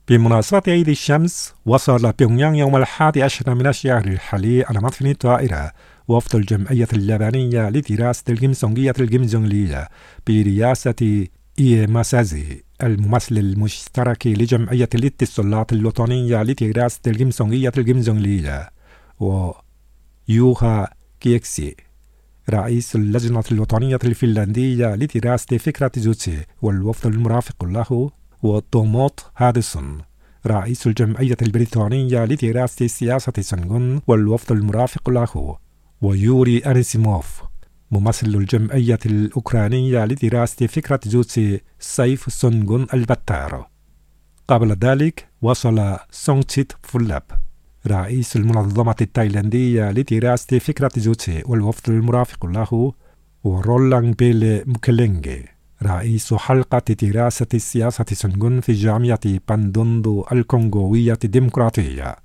بمناسبة عيد الشمس، وصل بيونغيانغ يوم 11 من الشهر الحالي على متن الطائرة وفد الجمعية اليابانية لدراسة الجمثونجية الجمثونجية برئاسة إيه ماسازي، الممثل المشترك لجمعية الاتصالات الوطنية لدراسة الجمثونجية الجمثونجية، ويوها كيكسي رئيس اللجنة الوطنية الفنلندية لدراسة فكرة جوتسي والوفد المرافق له، وتوموت هادسون رئيس الجمعية البريطانية لدراسة سياسة سنغون والوفد المرافق له، ويوري أنيسيموف ممثل الجمعية الأوكرانية لدراسة فكرة جوتسي سيف سنغون البتار. قبل ذلك وصل سونغتشيت فولاب رئيس المنظمة التايلاندية لدراسة فكرة جوتسي والوفد المرافق له، ورولانغ بيلي موكيلينغي رئيس حلقة دراسة السياسة سنغون في جامعة باندوندو الكونغوية الديمقراطية.